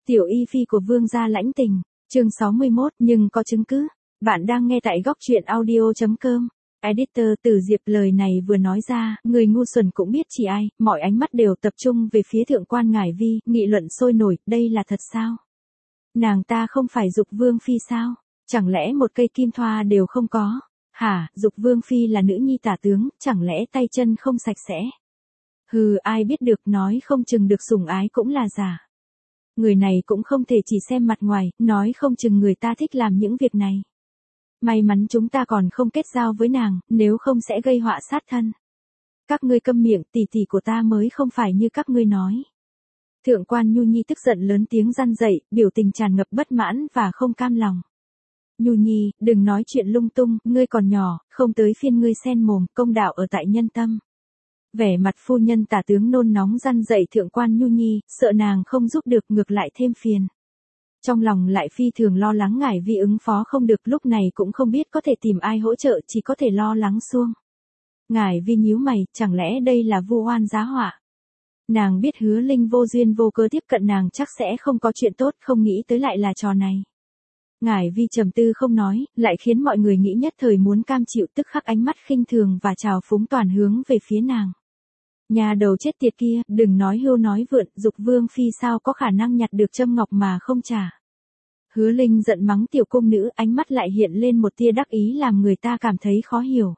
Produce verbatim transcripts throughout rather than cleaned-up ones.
Tiểu y phi của vương gia lãnh tình, chương sáu mươi mốt, nhưng có chứng cứ. Bạn đang nghe tại góc truyện audio chấm com. Editor Từ Diệp lời này vừa nói ra, người ngu xuẩn cũng biết chỉ ai, mọi ánh mắt đều tập trung về phía thượng quan Ngải Vi, nghị luận sôi nổi, đây là thật sao? Nàng ta không phải Dục Vương Phi sao? Chẳng lẽ một cây kim thoa đều không có? Hả, Dục Vương Phi là nữ nhi tả tướng, chẳng lẽ tay chân không sạch sẽ? Hừ, ai biết được, nói không chừng được sủng ái cũng là giả. Người này cũng không thể chỉ xem mặt ngoài, nói không chừng người ta thích làm những việc này. May mắn chúng ta còn không kết giao với nàng, nếu không sẽ gây họa sát thân. Các ngươi câm miệng, tỷ tỷ của ta mới không phải như các ngươi nói. Thượng quan Nhu Nhi tức giận lớn tiếng răn dậy, biểu tình tràn ngập bất mãn và không cam lòng. Nhu Nhi, đừng nói chuyện lung tung, ngươi còn nhỏ, không tới phiên ngươi xen mồm, công đạo ở tại nhân tâm. Vẻ mặt phu nhân tả tướng nôn nóng răn dậy thượng quan Nhu Nhi, sợ nàng không giúp được ngược lại thêm phiền. Trong lòng lại phi thường lo lắng Ngải Vi ứng phó không được, lúc này cũng không biết có thể tìm ai hỗ trợ, chỉ có thể lo lắng xuông. Ngải Vi nhíu mày, chẳng lẽ đây là vu oan giá họa? Nàng biết Hứa Linh vô duyên vô cớ tiếp cận nàng chắc sẽ không có chuyện tốt, không nghĩ tới lại là trò này. Ngải Vi trầm tư không nói, lại khiến mọi người nghĩ nhất thời muốn cam chịu, tức khắc ánh mắt khinh thường và trào phúng toàn hướng về phía nàng. Nhà đầu chết tiệt kia, đừng nói hưu nói vượn, Dục Vương Phi sao có khả năng nhặt được châm ngọc mà không trả. Hứa Linh giận mắng tiểu cung nữ, ánh mắt lại hiện lên một tia đắc ý làm người ta cảm thấy khó hiểu.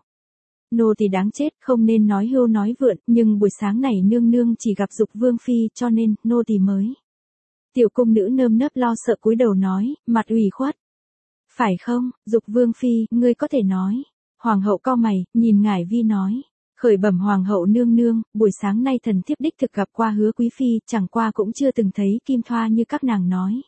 Nô tỳ đáng chết, không nên nói hưu nói vượn, nhưng buổi sáng này nương nương chỉ gặp Dục Vương Phi cho nên, nô tỳ mới. Tiểu cung nữ nơm nớp lo sợ cúi đầu nói, mặt ủy khuất. Phải không, Dục Vương Phi, ngươi có thể nói. Hoàng hậu cau mày, nhìn Ngải Vi nói. Khởi bẩm hoàng hậu nương nương, buổi sáng nay thần thiếp đích thực gặp qua Hứa quý phi, chẳng qua cũng chưa từng thấy kim thoa như các nàng nói.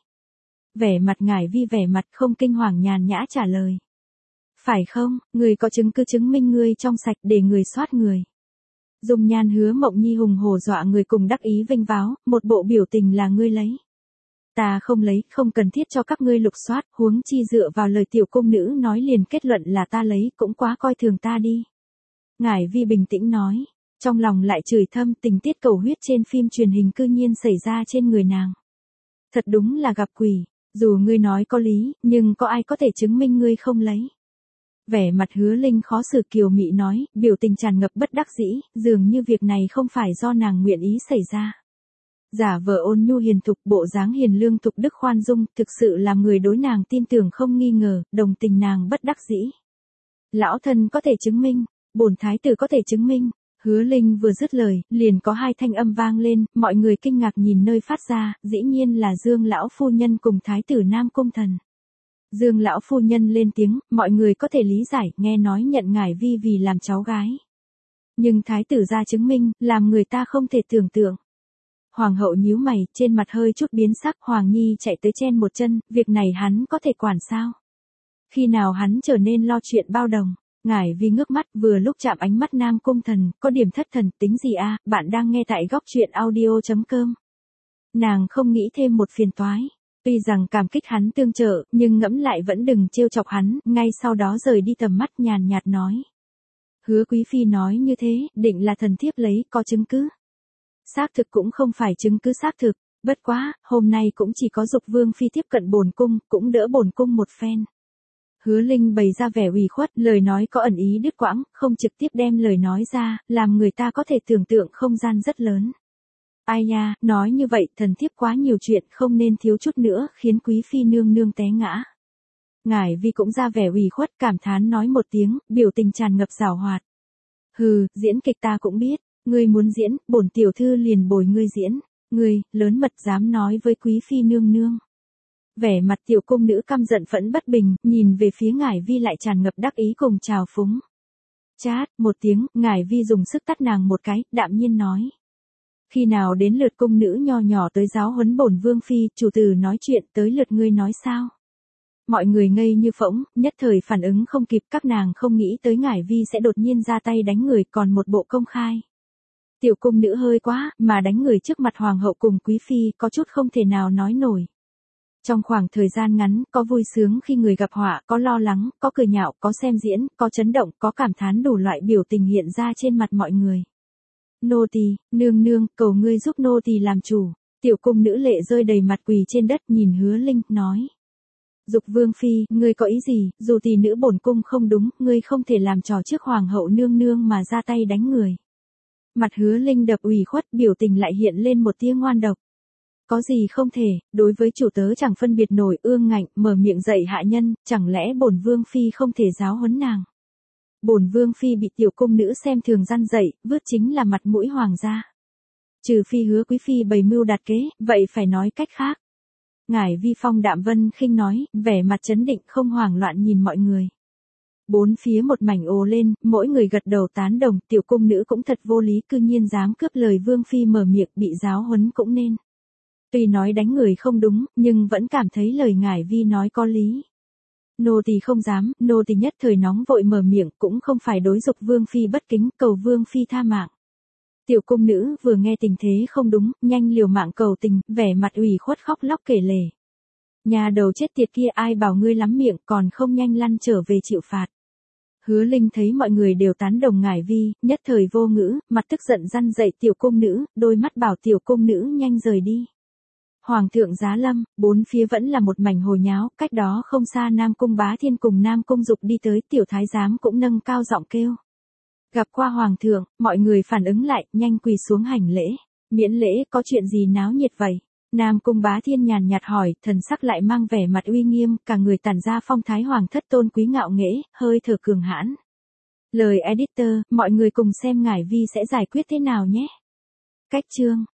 Vẻ mặt Ngải Vi vẻ mặt không kinh hoàng nhàn nhã trả lời. Phải không, người có chứng cứ chứng minh ngươi trong sạch để người soát người. Dung nhan Hứa Mộng Nhi hùng hổ dọa người cùng đắc ý vênh váo, một bộ biểu tình là ngươi lấy. Ta không lấy, không cần thiết cho các ngươi lục soát, huống chi dựa vào lời tiểu cung nữ nói liền kết luận là ta lấy, cũng quá coi thường ta đi. Ngải Vi bình tĩnh nói, trong lòng lại chửi thâm, tình tiết cầu huyết trên phim truyền hình cư nhiên xảy ra trên người nàng. Thật đúng là gặp quỷ, dù ngươi nói có lý, nhưng có ai có thể chứng minh ngươi không lấy. Vẻ mặt Hứa Linh khó xử kiều mị nói, biểu tình tràn ngập bất đắc dĩ, dường như việc này không phải do nàng nguyện ý xảy ra. Giả vờ ôn nhu hiền thục, bộ dáng hiền lương thục đức khoan dung, thực sự làm người đối nàng tin tưởng không nghi ngờ, đồng tình nàng bất đắc dĩ. Lão thân có thể chứng minh. Bổn thái tử có thể chứng minh. Hứa Linh vừa dứt lời, liền có hai thanh âm vang lên, mọi người kinh ngạc nhìn nơi phát ra, dĩ nhiên là Dương lão phu nhân cùng thái tử Nam Cung Thần. Dương lão phu nhân lên tiếng, mọi người có thể lý giải, nghe nói nhận Ngải Vi vì làm cháu gái. Nhưng thái tử ra chứng minh, làm người ta không thể tưởng tượng. Hoàng hậu nhíu mày, trên mặt hơi chút biến sắc, Hoàng Nhi chạy tới chen một chân, việc này hắn có thể quản sao? Khi nào hắn trở nên lo chuyện bao đồng? Ngải Vi ngước mắt, vừa lúc chạm ánh mắt Nam Cung Thần, có điểm thất thần, tính gì a, bạn đang nghe tại góc truyện audio chấm com. Nàng không nghĩ thêm một phiền toái. Tuy rằng cảm kích hắn tương trợ, nhưng ngẫm lại vẫn đừng trêu chọc hắn, ngay sau đó rời đi tầm mắt nhàn nhạt nói. Hứa quý phi nói như thế, định là thần thiếp lấy, có chứng cứ. Xác thực cũng không phải chứng cứ xác thực, bất quá, hôm nay cũng chỉ có Dục Vương Phi tiếp cận bổn cung, cũng đỡ bổn cung một phen. Hứa Linh bày ra vẻ ủy khuất, lời nói có ẩn ý đứt quãng, không trực tiếp đem lời nói ra, làm người ta có thể tưởng tượng không gian rất lớn. Ai nha, nói như vậy, thần thiếp quá nhiều chuyện, không nên thiếu chút nữa, khiến quý phi nương nương té ngã. Ngải Vi cũng ra vẻ ủy khuất, cảm thán nói một tiếng, biểu tình tràn ngập giảo hoạt. Hừ, diễn kịch ta cũng biết, ngươi muốn diễn, bổn tiểu thư liền bồi ngươi diễn, ngươi, lớn mật dám nói với quý phi nương nương. Vẻ mặt tiểu cung nữ căm giận phẫn bất bình, nhìn về phía Ngải Vi lại tràn ngập đắc ý cùng trào phúng. Chát, một tiếng, Ngải Vi dùng sức tắt nàng một cái, đạm nhiên nói. Khi nào đến lượt cung nữ nho nhỏ tới giáo huấn bổn Vương Phi, chủ tử nói chuyện, tới lượt ngươi nói sao? Mọi người ngây như phỗng, nhất thời phản ứng không kịp, các nàng không nghĩ tới Ngải Vi sẽ đột nhiên ra tay đánh người, còn một bộ công khai. Tiểu cung nữ hơi quá, mà đánh người trước mặt hoàng hậu cùng quý phi, có chút không thể nào nói nổi. Trong khoảng thời gian ngắn, có vui sướng khi người gặp họa, có lo lắng, có cười nhạo, có xem diễn, có chấn động, có cảm thán, đủ loại biểu tình hiện ra trên mặt mọi người. Nô tỳ, nương nương, cầu ngươi giúp nô tỳ làm chủ. Tiểu cung nữ lệ rơi đầy mặt quỳ trên đất nhìn Hứa Linh, nói. Dục vương phi, ngươi có ý gì, dù tỷ nữ bổn cung không đúng, ngươi không thể làm trò trước hoàng hậu nương nương mà ra tay đánh người. Mặt Hứa Linh đập ủy khuất, biểu tình lại hiện lên một tia ngoan độc. Có gì không thể, đối với chủ tớ chẳng phân biệt nổi, ương ngạnh, mở miệng dạy hạ nhân, chẳng lẽ bổn vương phi không thể giáo huấn nàng. Bổn vương phi bị tiểu cung nữ xem thường răn dạy, vứt chính là mặt mũi hoàng gia. Trừ phi Hứa quý phi bày mưu đặt kế, vậy phải nói cách khác. Ngải Vi phong đạm vân khinh nói, vẻ mặt trấn định không hoảng loạn nhìn mọi người. Bốn phía một mảnh ồ lên, mỗi người gật đầu tán đồng, tiểu cung nữ cũng thật vô lý, cư nhiên dám cướp lời vương phi mở miệng, bị giáo huấn cũng nên. Tuy nói đánh người không đúng, nhưng vẫn cảm thấy lời Ngải Vi nói có lý. Nô tỳ không dám, nô tỳ nhất thời nóng vội mở miệng, cũng không phải đối dục vương phi bất kính, cầu vương phi tha mạng. Tiểu cung nữ vừa nghe tình thế không đúng, nhanh liều mạng cầu tình, vẻ mặt ủy khuất khóc lóc kể lể. Nhà đầu chết tiệt kia, ai bảo ngươi lắm miệng, còn không nhanh lăn trở về chịu phạt. Hứa Linh thấy mọi người đều tán đồng Ngải Vi, nhất thời vô ngữ, mặt tức giận răn dạy tiểu cung nữ, đôi mắt bảo tiểu cung nữ nhanh rời đi. Hoàng thượng giá lâm, bốn phía vẫn là một mảnh hồi nháo, cách đó không xa Nam Cung Bá Thiên cùng Nam Cung Dục đi tới, tiểu thái giám cũng nâng cao giọng kêu. Gặp qua hoàng thượng, mọi người phản ứng lại, nhanh quỳ xuống hành lễ. Miễn lễ, có chuyện gì náo nhiệt vậy? Nam Cung Bá Thiên nhàn nhạt hỏi, thần sắc lại mang vẻ mặt uy nghiêm, cả người tản ra phong thái hoàng thất tôn quý ngạo nghễ, hơi thở cường hãn. Lời editor, mọi người cùng xem Ngải Vi sẽ giải quyết thế nào nhé. Cách chương